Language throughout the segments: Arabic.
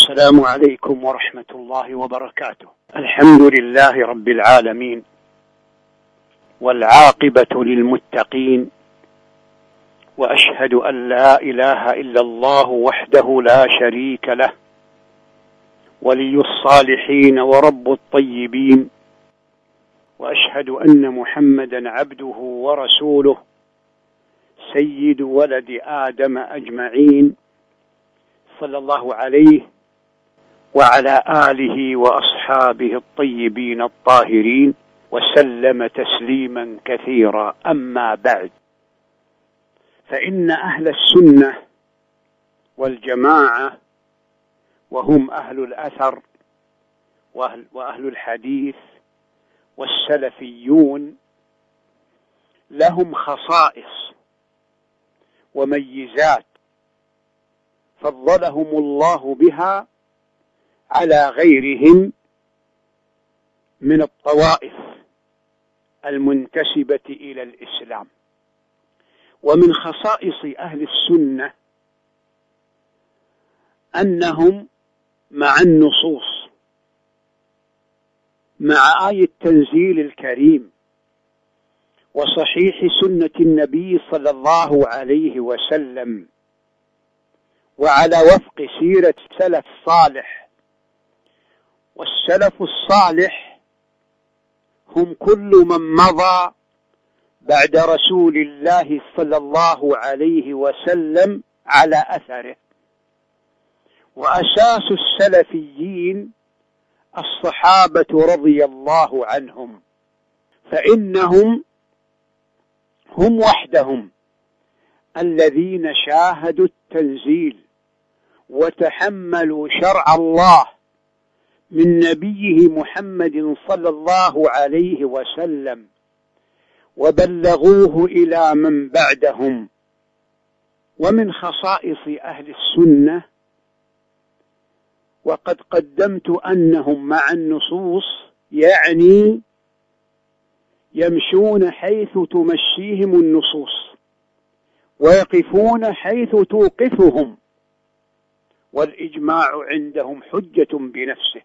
السلام عليكم ورحمة الله وبركاته. الحمد لله رب العالمين، والعاقبة للمتقين، وأشهد أن لا إله إلا الله وحده لا شريك له، ولي الصالحين ورب الطيبين، وأشهد أن محمدا عبده ورسوله سيد ولد آدم أجمعين، صلى الله عليه وعلى آله وأصحابه الطيبين الطاهرين، وسلم تسليما كثيرا. أما بعد، فإن أهل السنة والجماعة، وهم أهل الأثر وأهل الحديث والسلفيون، لهم خصائص وميزات فضلهم الله بها على غيرهم من الطوائف المنتسبة إلى الإسلام. ومن خصائص أهل السنة أنهم مع النصوص، مع آية التنزيل الكريم وصحيح سنة النبي صلى الله عليه وسلم، وعلى وفق سيرة السلف الصالح. والسلف الصالح هم كل من مضى بعد رسول الله صلى الله عليه وسلم على أثره. وأساس السلفيين الصحابة رضي الله عنهم، فإنهم هم وحدهم الذين شاهدوا التنزيل وتحملوا شرع الله من نبيه محمد صلى الله عليه وسلم، وبلغوه إلى من بعدهم. ومن خصائص أهل السنة، وقد قدمت أنهم مع النصوص، يعني يمشون حيث تمشيهم النصوص، ويقفون حيث توقفهم، والإجماع عندهم حجة بنفسه.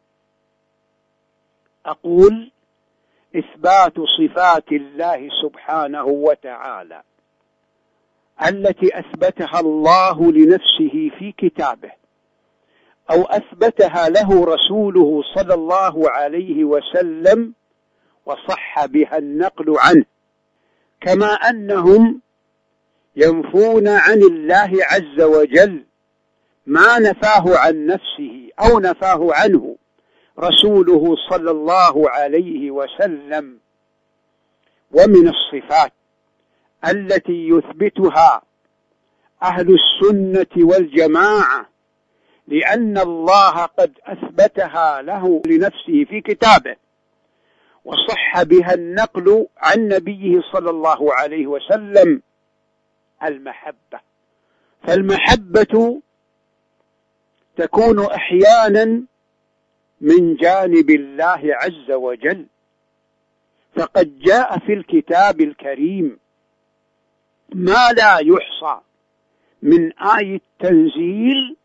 أقول: إثبات صفات الله سبحانه وتعالى التي أثبتها الله لنفسه في كتابه، أو أثبتها له رسوله صلى الله عليه وسلم وصح بها النقل عنه، كما أنهم ينفون عن الله عز وجل ما نفاه عن نفسه أو نفاه عنه رسوله صلى الله عليه وسلم. ومن الصفات التي يثبتها أهل السنة والجماعة، لأن الله قد أثبتها له لنفسه في كتابه وصح بها النقل عن نبيه صلى الله عليه وسلم، المحبة. فالمحبة تكون أحيانا من جانب الله عز وجل، فقد جاء في الكتاب الكريم ما لا يحصى من آية التنزيل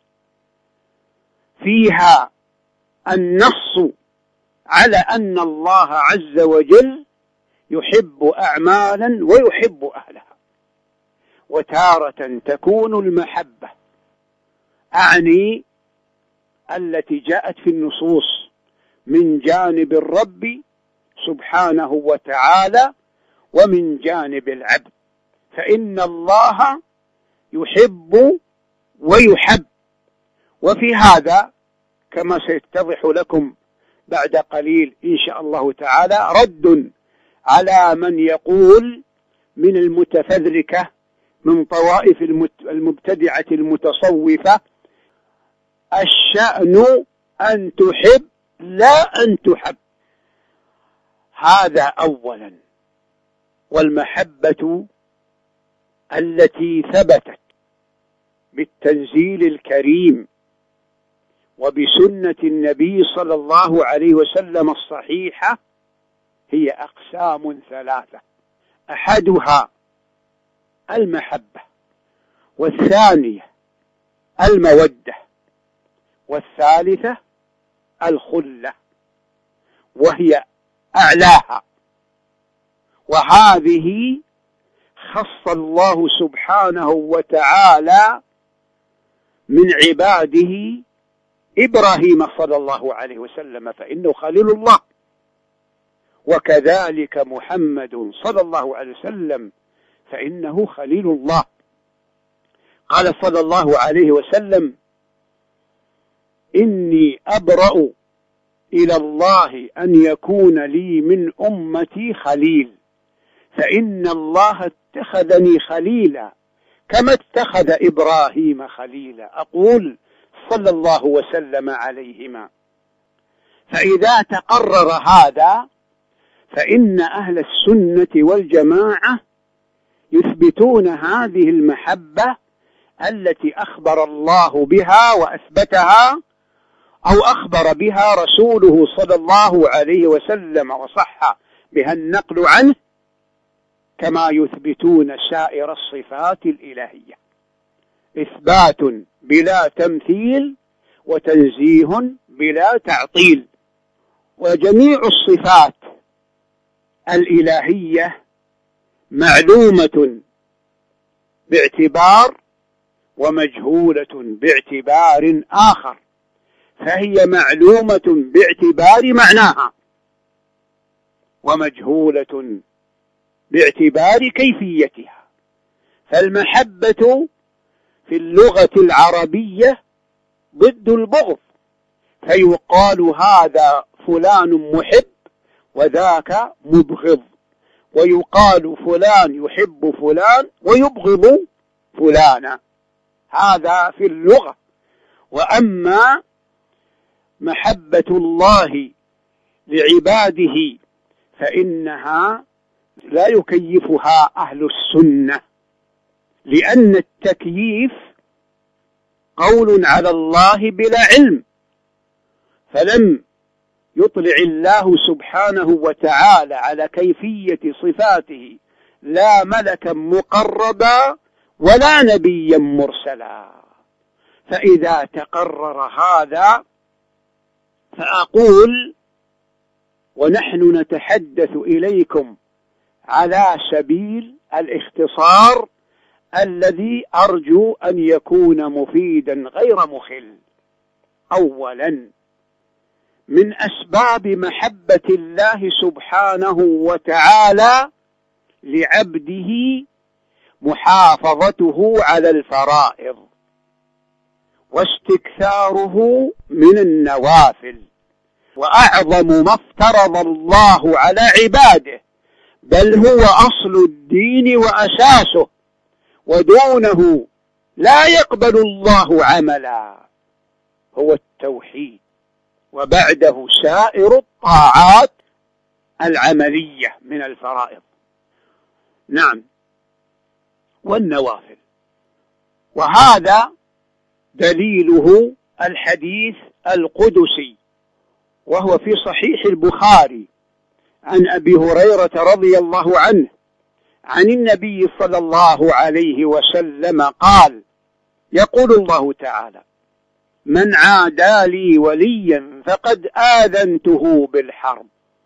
فيها النص على أن الله عز وجل يحب أعمالا ويحب أهلها. وتارة تكون المحبة، أعني التي جاءت في النصوص، من جانب الرب سبحانه وتعالى ومن جانب العبد، فإن الله يحب ويحب. وفي هذا كما سيتضح لكم بعد قليل إن شاء الله تعالى رد على من يقول من المتفذركة من طوائف المبتدعة المتصوفة: الشأن أن تحب لا أن تحب. هذا أولا. والمحبة التي ثبتت بالتنزيل الكريم وبسنة النبي صلى الله عليه وسلم الصحيحة هي أقسام ثلاثة: أحدها المحبة، والثانية المودة، والثالثة الخلة وهي أعلاها، وهذه خص الله سبحانه وتعالى من عباده إبراهيم صلى الله عليه وسلم فإنه خليل الله، وكذلك محمد صلى الله عليه وسلم فإنه خليل الله. قال صلى الله عليه وسلم: إني أبرأ إلى الله أن يكون لي من أمتي خليل، فإن الله اتخذني خليلا كما اتخذ إبراهيم خليلا. أقول صلى الله وسلم عليهما. فإذا تقرر هذا فإن أهل السنة والجماعة يثبتون هذه المحبة التي أخبر الله بها وأثبتها، أو أخبر بها رسوله صلى الله عليه وسلم وصح بها النقل عنه، كما يثبتون سائر الصفات الإلهية، إثبات بلا تمثيل وتنزيه بلا تعطيل. وجميع الصفات الإلهية معلومة باعتبار ومجهولة باعتبار آخر، فهي معلومة باعتبار معناها ومجهولة باعتبار كيفيتها. فالمحبة في اللغة العربية ضد البغض، فيقال هذا فلان محب وذاك مبغض، ويقال فلان يحب فلان ويبغض فلانا، هذا في اللغة. وأما محبة الله لعباده فإنها لا يكيفها أهل السنة، لأن التكييف قول على الله بلا علم، فلم يطلع الله سبحانه وتعالى على كيفية صفاته لا ملكا مقربا ولا نبيا مرسلا. فإذا تقرر هذا فأقول، ونحن نتحدث إليكم على سبيل الاختصار الذي أرجو أن يكون مفيدا غير مخل. أولا، من أسباب محبة الله سبحانه وتعالى لعبده محافظته على الفرائض واستكثاره من النوافل. وأعظم ما افترض الله على عباده، بل هو أصل الدين وأساسه، ودونه لا يقبل الله عملا، هو التوحيد، وبعده سائر الطاعات العملية من الفرائض، نعم، والنوافل. وهذا دليله الحديث القدسي، وهو في صحيح البخاري عن أبي هريرة رضي الله عنه عن النبي صلى الله عليه وسلم قال: يقول الله تعالى: من عادى لي وليا فقد آذنته بالحرب،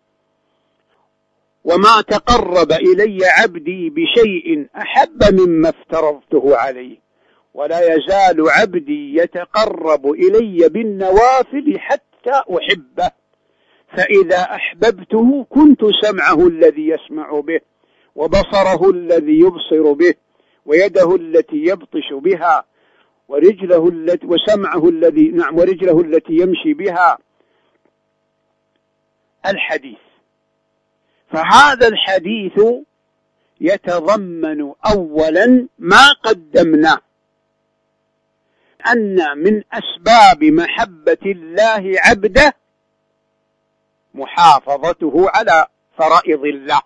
وما تقرب إلي عبدي بشيء أحب مما افترضته عليه، ولا يزال عبدي يتقرب إلي بالنوافل حتى أحبه، فإذا أحببته كنت سمعه الذي يسمع به، وبصره الذي يبصر به، ويده التي يبطش بها، ورجله التي يمشي بها. الحديث. فهذا الحديث يتضمن أولا ما قدمناه، أن من أسباب محبة الله عبده محافظته على فرائض الله،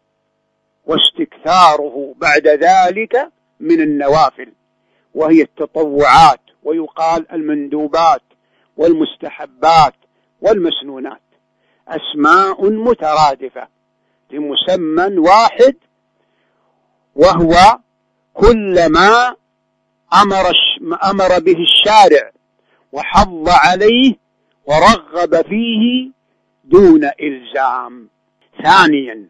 واستكثاره بعد ذلك من النوافل، وهي التطوعات، ويقال المندوبات والمستحبات والمسنونات، أسماء مترادفة لمسمى واحد، وهو كل ما أمر به الشارع وحض عليه ورغب فيه دون إلزام. ثانيا،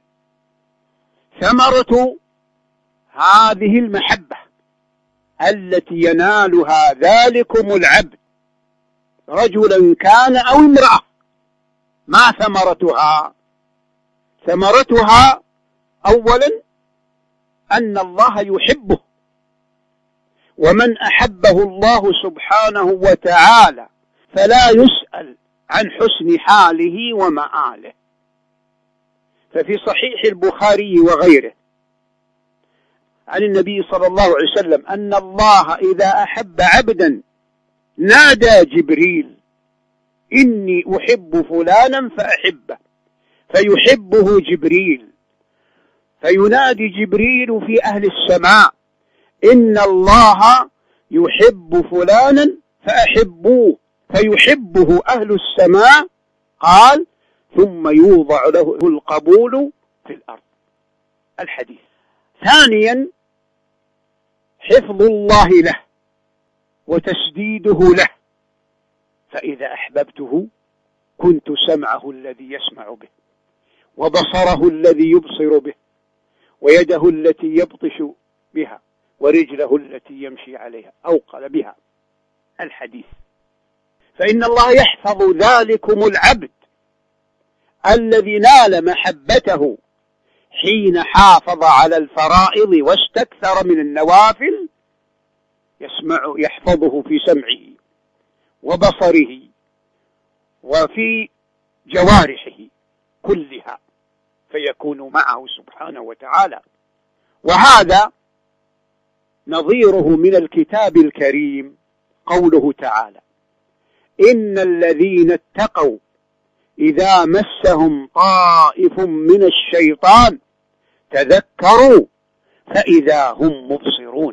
ثمرة هذه المحبة التي ينالها ذلكم العبد رجلا كان أو امرأة، ما ثمرتها؟ ثمرتها أولا أن الله يحبه، ومن أحبه الله سبحانه وتعالى فلا يسأل عن حسن حاله ومآله. ففي صحيح البخاري وغيره عن النبي صلى الله عليه وسلم أن الله إذا أحب عبدا نادى جبريل: إني أحب فلانا فأحبه، فيحبه جبريل، فينادي جبريل في أهل السماء: إن الله يحب فلانا فأحبوه، فيحبه أهل السماء. قال: ثم يوضع له القبول في الأرض. الحديث. ثانيا، حفظ الله له وتسديده له، فإذا أحببته كنت سمعه الذي يسمع به، وبصره الذي يبصر به، ويده التي يبطش بها، ورجله التي يمشي عليها أو قال بها. الحديث. فإن الله يحفظ ذلكم العبد الذي نال محبته حين حافظ على الفرائض واستكثر من النوافل، يحفظه في سمعه وبصره وفي جوارحه كلها، فيكون معه سبحانه وتعالى. وهذا نظيره من الكتاب الكريم قوله تعالى: إن الذين اتقوا إذا مسهم طائف من الشيطان تذكروا فإذا هم مبصرون.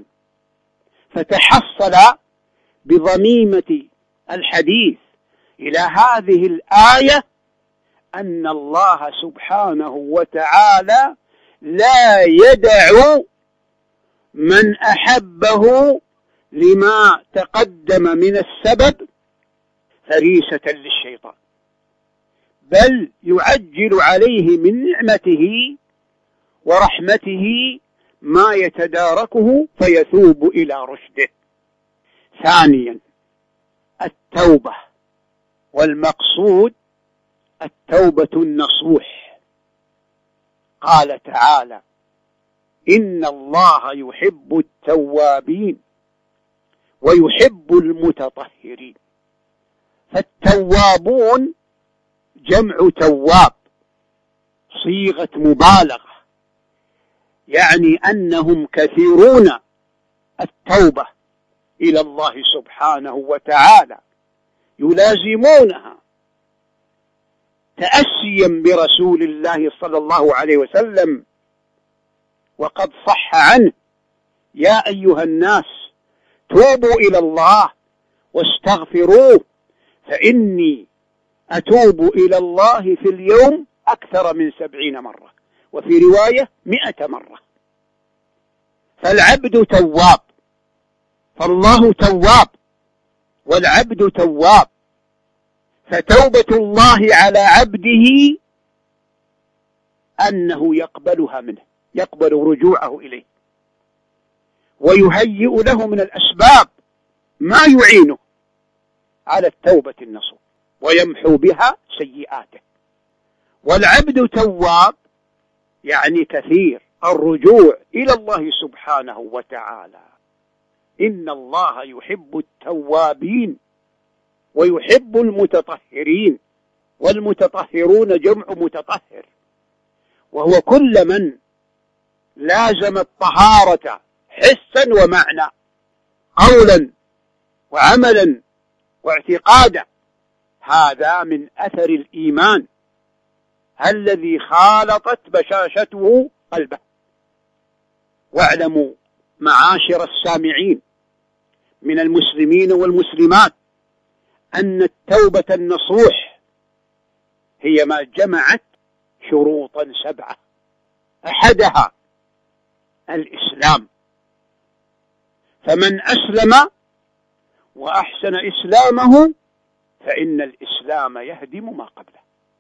فتحصل بضميمة الحديث إلى هذه الآية أن الله سبحانه وتعالى لا يدع من أحبه لما تقدم من السبب فريسة للشيطان، بل يعجل عليه من نعمته ورحمته ما يتداركه فيثوب إلى رشده. ثانيا، التوبة، والمقصود التوبة النصوح. قال تعالى: إن الله يحب التوابين ويحب المتطهرين. فالتوابون جمع تواب، صيغة مبالغة، يعني أنهم كثيرون التوبة إلى الله سبحانه وتعالى، يلازمونها تأسيا برسول الله صلى الله عليه وسلم. وقد صح عنه: يا أيها الناس توبوا إلى الله واستغفروه فإني أتوب إلى الله في اليوم أكثر من 70 مرة، وفي رواية 100 مرة. فالعبد تواب، فالله تواب والعبد تواب. فتوبة الله على عبده أنه يقبلها منه، يقبل رجوعه إليه، ويهيئ له من الأسباب ما يعينه على التوبة النصوح ويمحو بها سيئاته. والعبد تواب يعني كثير الرجوع إلى الله سبحانه وتعالى. إن الله يحب التوابين ويحب المتطهرين، والمتطهرون جمع متطهر، وهو كل من لازم الطهارة حسا ومعنى، قولا وعملا واعتقادا. هذا من أثر الإيمان الذي خالطت بشاشته قلبه. واعلموا معاشر السامعين من المسلمين والمسلمات أن التوبة النصوح هي ما جمعت شروطا 7، أحدها الإسلام. فمن أسلم وأحسن إسلامه فإن الإسلام يهدم ما قبله.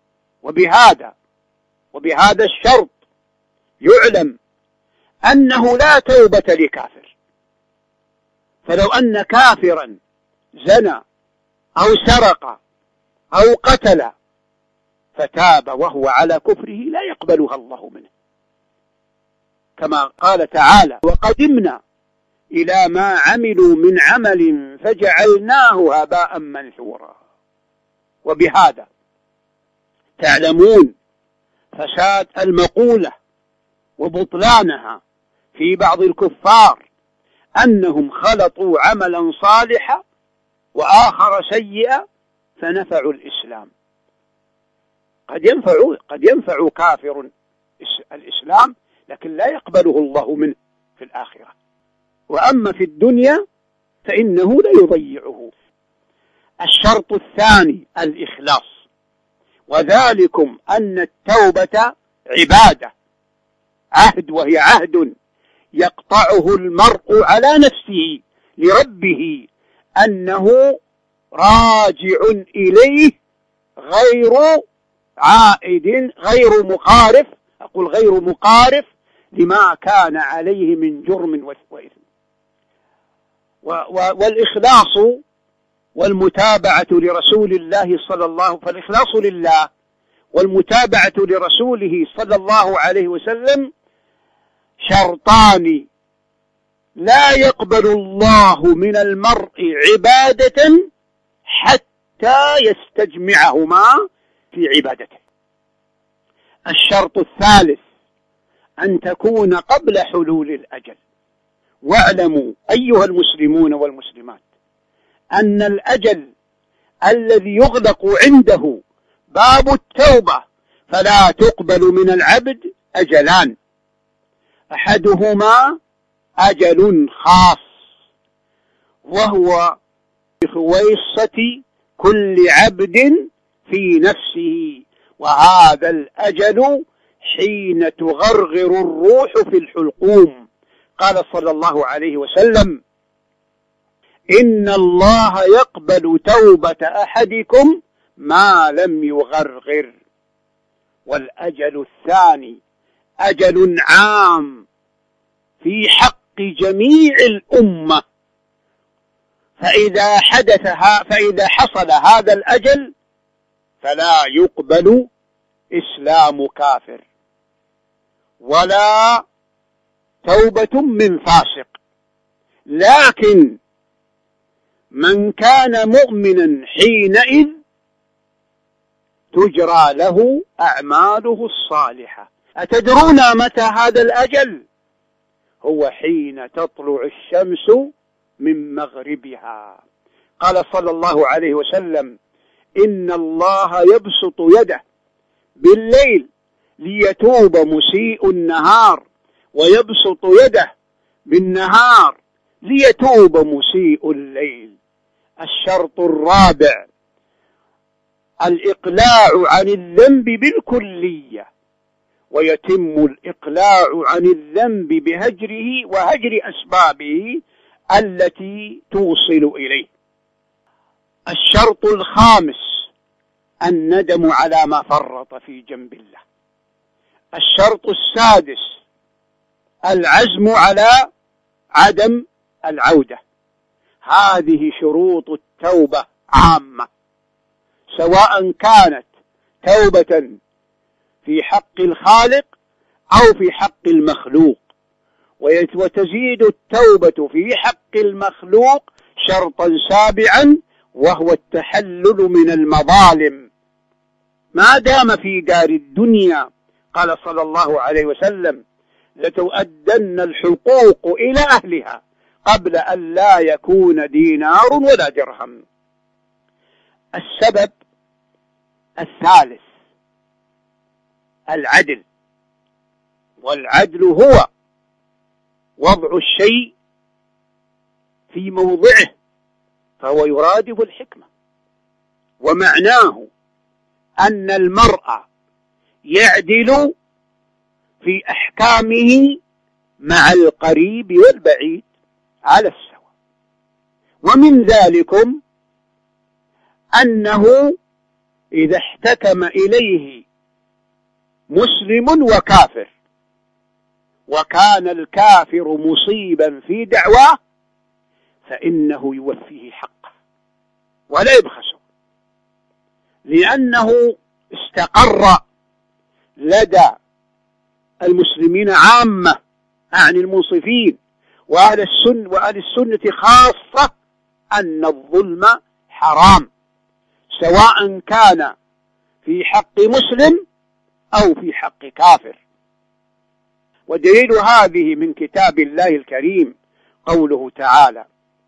وبهذا الشرط يعلم أنه لا توبة لكافر. فلو أن كافرا زنى أو سرق أو قتل فتاب وهو على كفره لا يقبلها الله منه، كما قال تعالى: وقدمنا إلى ما عملوا من عمل فجعلناه هباء منثورا. وبهذا تعلمون فساد المقولة وبطلانها في بعض الكفار، أنهم خلطوا عملا صالحا وآخر سيئا فنفعوا الإسلام. قد ينفع كافر الإسلام لكن لا يقبله الله منه في الآخرة، وأما في الدنيا فإنه لا يضيعه. الشرط الثاني الإخلاص، وذلكم أن التوبة عبادة، وهي عهد يقطعه المرء على نفسه لربه أنه راجع إليه غير عائد، غير مقارف لما كان عليه من جرم وإثم. والإخلاص والمتابعة لرسول الله فالإخلاص لله والمتابعة لرسوله صلى الله عليه وسلم شرطان لا يقبل الله من المرء عبادة حتى يستجمعهما في عبادته. الشرط الثالث أن تكون قبل حلول الأجل. واعلموا أيها المسلمون والمسلمات أن الأجل الذي يغلق عنده باب التوبة فلا تقبل من العبد أجلان: أحدهما أجل خاص وهو بخويصة كل عبد في نفسه، وهذا الأجل حين تغرغر الروح في الحلقوم. قال صلى الله عليه وسلم: إن الله يقبل توبة أحدكم ما لم يغرغر. والأجل الثاني أجل عام في حق جميع الأمة، فإذا حصل هذا الأجل فلا يقبل إسلام كافر ولا توبة من فاسق، لكن من كان مؤمنا حينئذ تجرى له أعماله الصالحة. أتدرون متى هذا الأجل؟ هو حين تطلع الشمس من مغربها. قال صلى الله عليه وسلم: إن الله يبسط يده بالليل ليتوب مسيء النهار، ويبسط يده بالنهار ليتوب مسيء الليل. الشرط الرابع الإقلاع عن الذنب بالكلية، ويتم الإقلاع عن الذنب بهجره وهجر أسبابه التي توصل إليه. الشرط الخامس الندم على ما فرط في جنب الله. الشرط السادس العزم على عدم العودة. هذه شروط التوبة عامة، سواء كانت توبة في حق الخالق أو في حق المخلوق. وتزيد التوبة في حق المخلوق شرطا سابعا، وهو التحلل من المظالم ما دام في دار الدنيا. قال صلى الله عليه وسلم: لتؤدن الحقوق إلى أهلها قبل أن لا يكون دينار ولا درهم. السبب الثالث العدل، والعدل هو وضع الشيء في موضعه، فهو يرادف الحكمة، ومعناه أن المرء يعدل في أحكامه مع القريب والبعيد على السواء. ومن ذلكم أنه إذا احتكم إليه مسلم وكافر وكان الكافر مصيبا في دعواه فإنه يوفيه حقه ولا يبخسه، لأنه استقر لدى المسلمين عامة عن المنصفين وأهل السنة خاصة أن الظلم حرام، سواء كان في حق مسلم أو في حق كافر. ودليل هذه من كتاب الله الكريم قوله تعالى: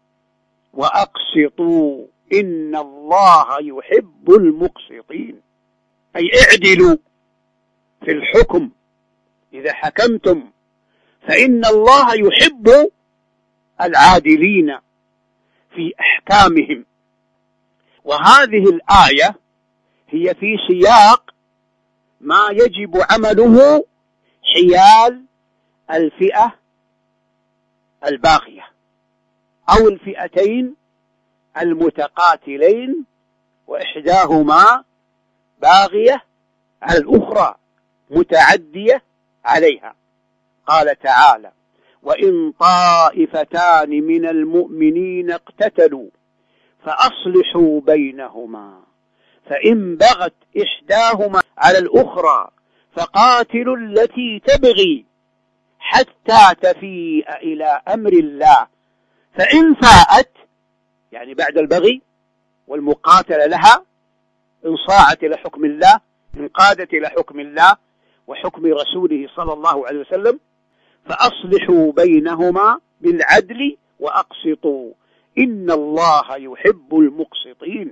وأقسطوا إن الله يحب المقسطين، أي اعدلوا في الحكم، إذا حكمتم فإن الله يحب العادلين في أحكامهم. وهذه الآية هي في سياق ما يجب عمله حيال الفئة الباغية أو الفئتين المتقاتلين وإحداهما باغية على الأخرى متعدية عليها. قال تعالى: وإن طائفتان من المؤمنين اقتتلوا فأصلحوا بينهما فإن بغت إحداهما على الأخرى فقاتلوا التي تبغي حتى تفيء إلى أمر الله فإن فاءت، يعني بعد البغي والمقاتلة لها، انصاعت إلى حكم الله، انقادت إلى حكم الله وحكم رسوله صلى الله عليه وسلم، فأصلحوا بينهما بالعدل وأقسطوا إن الله يحب المقسطين.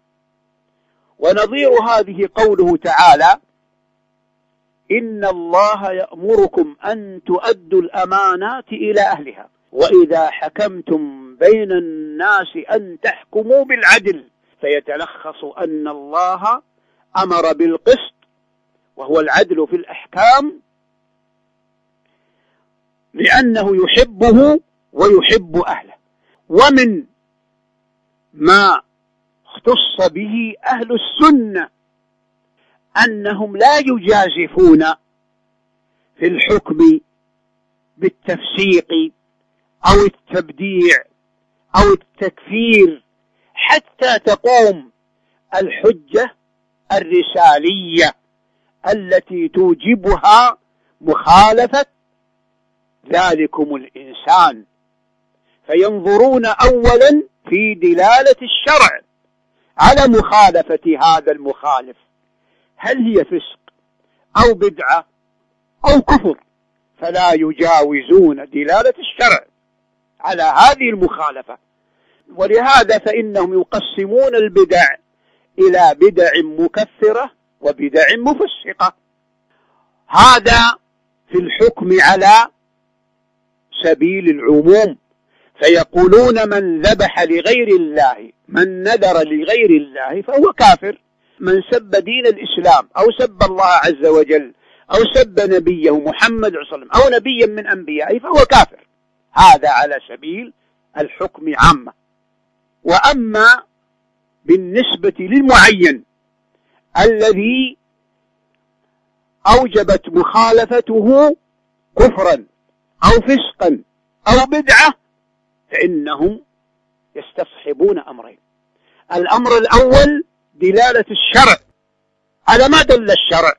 ونظير هذه قوله تعالى: إن الله يأمركم أن تؤدوا الأمانات إلى أهلها وإذا حكمتم بين الناس أن تحكموا بالعدل، فيتلخص أن الله أمر بالقسط وهو العدل في الأحكام لأنه يحبه ويحب أهله. ومن ما اختص به أهل السنة أنهم لا يجازفون في الحكم بالتفسيق أو التبديع أو التكفير حتى تقوم الحجة الرسالية التي توجبها مخالفة ذلكم الإنسان، فينظرون أولا في دلالة الشرع على مخالفة هذا المخالف، هل هي فسق أو بدعة أو كفر، فلا يجاوزون دلالة الشرع على هذه المخالفة. ولهذا فإنهم يقسمون البدع إلى بدع مكفرة وبدع مفسقة، هذا في الحكم على سبيل العموم، فيقولون من ذبح لغير الله، من نذر لغير الله فهو كافر، من سب دين الإسلام أو سب الله عز وجل أو سب نبيه محمد صلى الله عليه وسلم أو نبيا من أنبيائه فهو كافر، هذا على سبيل الحكم عامة. وأما بالنسبة للمعين الذي أوجبت مخالفته كفرا أو فسقا أو بدعة فإنهم يستصحبون أمرين: الأمر الأول دلالة الشرع على ما دل الشرع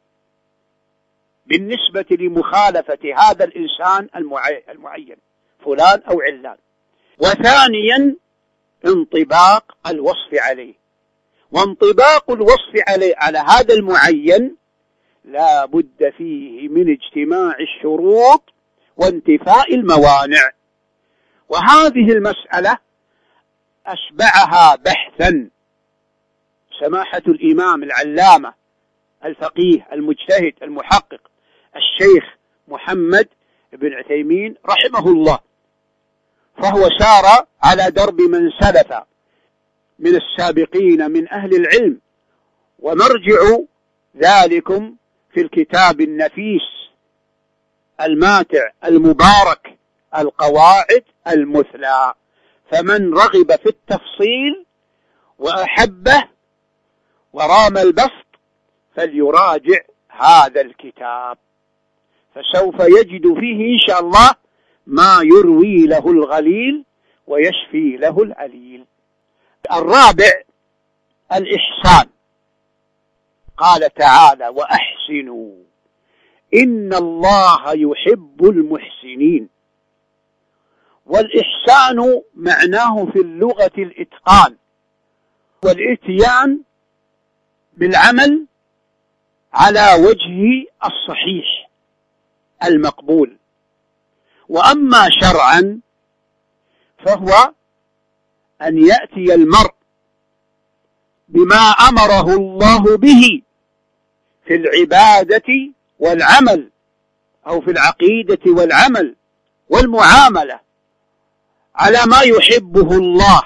بالنسبة لمخالفة هذا الإنسان المعين فلان أو علان، وثانيا انطباق الوصف عليه، وانطباق الوصف عليه على هذا المعين لا بد فيه من اجتماع الشروط وانتفاء الموانع. وهذه المسألة أشبعها بحثا سماحة الإمام العلامة الفقيه المجتهد المحقق الشيخ محمد بن عثيمين رحمه الله، فهو سار على درب من سلف من السابقين من أهل العلم، ومرجع ذلكم في الكتاب النفيس الماتع المبارك القواعد المثلى، فمن رغب في التفصيل وأحبه ورام البسط فليراجع هذا الكتاب، فسوف يجد فيه إن شاء الله ما يروي له الغليل ويشفي له العليل. الرابع الإحسان. قال تعالى: وأحسنوا إن الله يحب المحسنين. والإحسان معناه في اللغة الإتقان والإتيان بالعمل على وجهه الصحيح المقبول. وأما شرعا فهو أن يأتي المرء بما أمره الله به في العبادة والعمل، أو في العقيدة والعمل والمعاملة، على ما يحبه الله،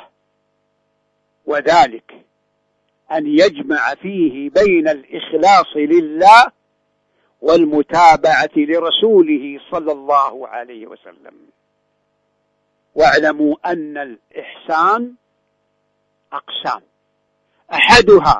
وذلك أن يجمع فيه بين الإخلاص لله والمتابعة لرسوله صلى الله عليه وسلم. واعلموا أن الإحسان أقسام: أحدها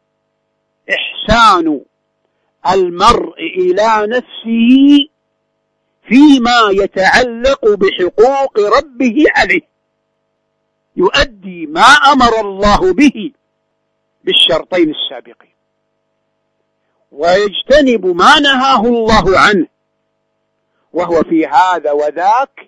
إحسان المرء إلى نفسه فيما يتعلق بحقوق ربه عليه، يؤدي ما أمر الله به بالشرطين السابقين، ويجتنب ما نهاه الله عنه، وهو في هذا وذاك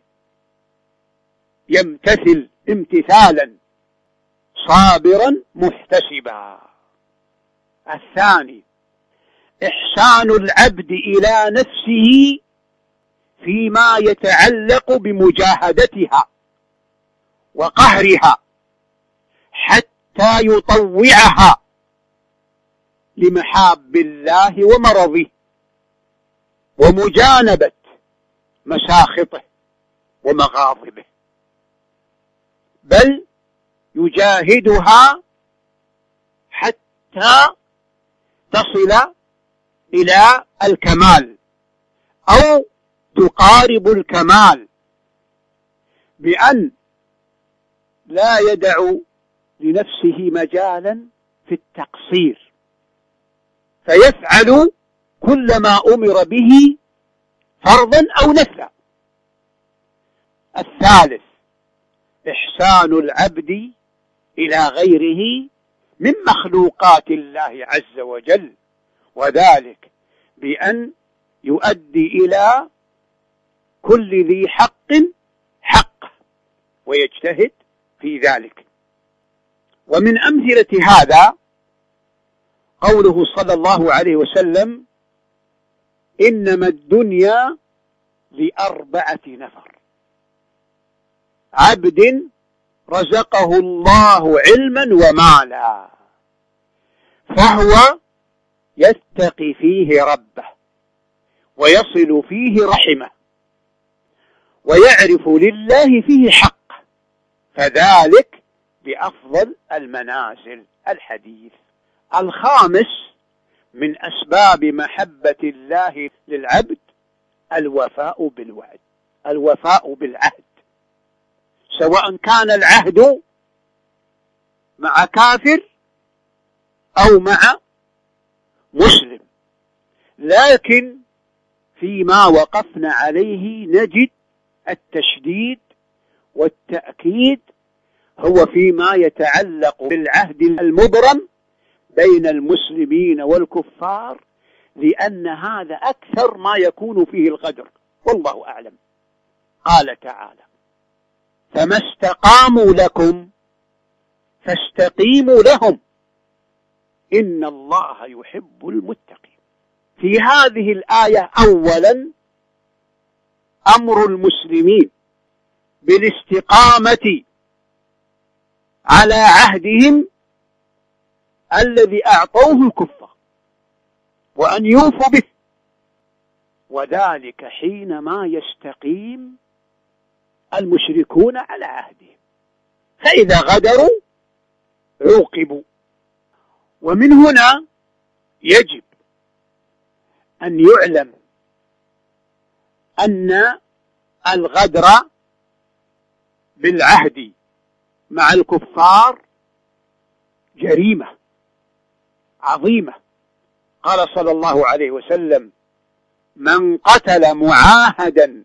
يمتثل امتثالا صابرا محتسبا. الثاني إحسان العبد إلى نفسه فيما يتعلق بمجاهدتها وقهرها حتى يطوعها لمحاب الله ومرضه ومجانبة مساخطه ومغاضبه، بل يجاهدها حتى تصل إلى الكمال أو تقارب الكمال، بأن لا يدع لنفسه مجالا في التقصير، فيفعل كل ما أمر به فرضا أو نفلا. الثالث إحسان العبد إلى غيره من مخلوقات الله عز وجل، وذلك بأن يؤدي إلى كل ذي حق حقه ويجتهد في ذلك. ومن أمثلة هذا قوله صلى الله عليه وسلم: إنما الدنيا لأربعة نفر: عبد رزقه الله علما ومالا فهو يتقي فيه ربه ويصل فيه رحمه ويعرف لله فيه حقه، فذلك بأفضل المنازل. الحديث الخامس من أسباب محبة الله للعبد الوفاء بالوعد، الوفاء بالعهد، سواء كان العهد مع كافر أو مع مسلم، لكن فيما وقفنا عليه نجد التشديد والتأكيد هو فيما يتعلق بالعهد المبرم بين المسلمين والكفار، لأن هذا أكثر ما يكون فيه الغدر، والله أعلم. قال تعالى: فما استقاموا لكم فاستقيموا لهم إن الله يحب المتقين. في هذه الآية أولا أمر المسلمين بالاستقامة على عهدهم الذي أعطوه الكفار وأن يوفوا به، وذلك حينما يستقيم المشركون على عهدهم، فإذا غدروا عوقبوا. ومن هنا يجب أن يعلم أن الغدر بالعهد مع الكفار جريمة عظيمة. قال صلى الله عليه وسلم: من قتل معاهدا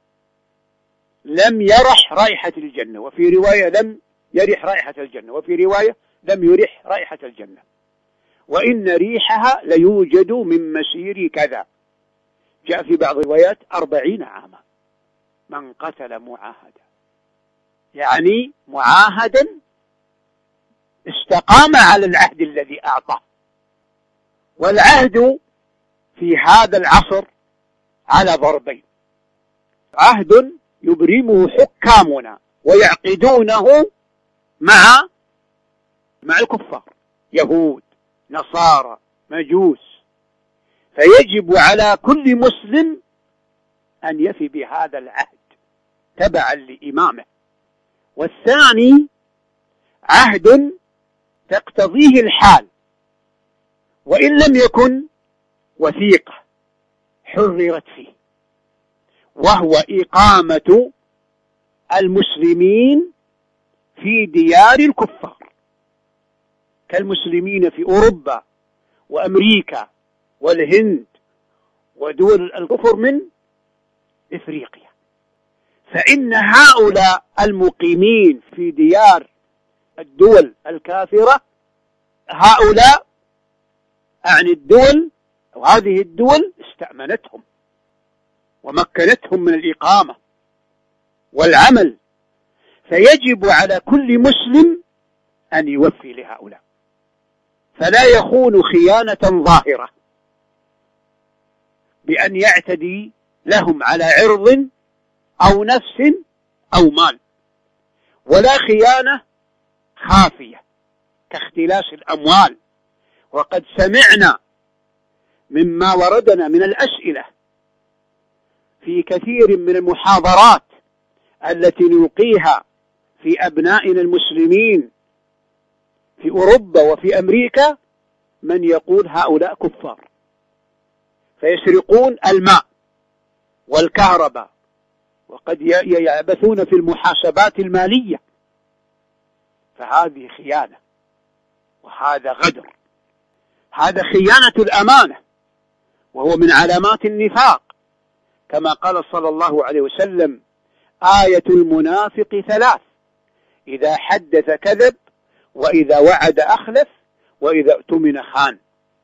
لم يرح رائحة الجنة، وفي رواية لم يرح رائحة الجنة، وفي رواية لم يرح رائحة الجنة، وإن ريحها ليوجد من مسير كذا. جاء في بعض الروايات 40 عاما. من قتل معاهدا يعني معاهدا استقام على العهد الذي أعطاه. والعهد في هذا العصر على ضربين: عهد يبرمه حكامنا ويعقدونه مع الكفار، يهود، نصارى، مجوس، فيجب على كل مسلم أن يفي بهذا العهد تبعا لإمامه. والثاني عهد تقتضيه الحال، وإن لم يكن وثيقة حررت فيه، وهو إقامة المسلمين في ديار الكفار، كالمسلمين في أوروبا وأمريكا والهند ودول الكفر من إفريقيا. فإن هؤلاء المقيمين في ديار الدول الكافرة، هؤلاء عن الدول، وهذه الدول استأمنتهم ومكنتهم من الإقامة والعمل، فيجب على كل مسلم أن يوفي لهؤلاء، فلا يخون خيانة ظاهرة بأن يعتدي لهم على عرض أو نفس أو مال، ولا خيانة خافية كاختلاس الأموال. وقد سمعنا مما وردنا من الأسئلة في كثير من المحاضرات التي نلقيها في أبنائنا المسلمين في أوروبا وفي أمريكا، من يقول هؤلاء كفار فيسرقون الماء والكهرباء، وقد يعبثون في المحاسبات المالية، فهذه خيانة وهذا غدر، هذا خيانة الأمانة، وهو من علامات النفاق، كما قال صلى الله عليه وسلم: آية المنافق 3: إذا حدث كذب، وإذا وعد أخلف، وإذا اؤتمن خان.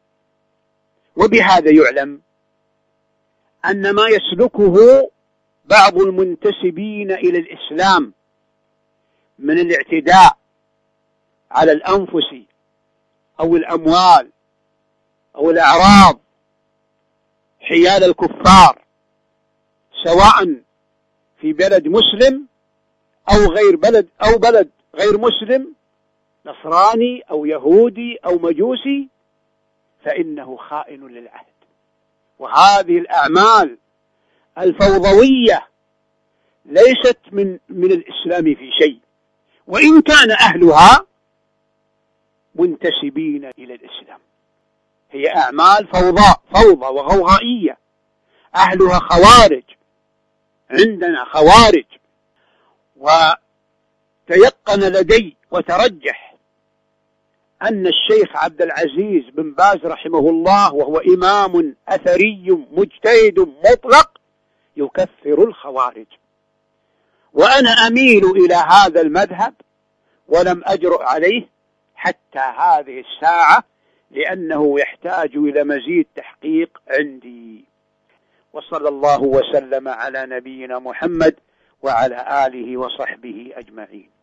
وبهذا يعلم أن ما يسلكه بعض المنتسبين إلى الإسلام من الاعتداء على الأنفس أو الأموال أو الأعراض حيال الكفار، سواء في بلد مسلم أو غير بلد، أو بلد غير مسلم، نصراني أو يهودي أو مجوسي، فإنه خائن للعهد. وهذه الأعمال الفوضوية ليست من الإسلام في شيء، وإن كان أهلها منتسبين إلى الإسلام. هي أعمال فوضى وغوغائية، أهلها خوارج، عندنا خوارج. وتيقن لدي وترجح أن الشيخ عبد العزيز بن باز رحمه الله، وهو إمام أثري مجتهد مطلق، يكفر الخوارج، وأنا أميل إلى هذا المذهب ولم أجرؤ عليه حتى هذه الساعة، لأنه يحتاج إلى مزيد تحقيق عندي. وصلى الله وسلم على نبينا محمد وعلى آله وصحبه أجمعين.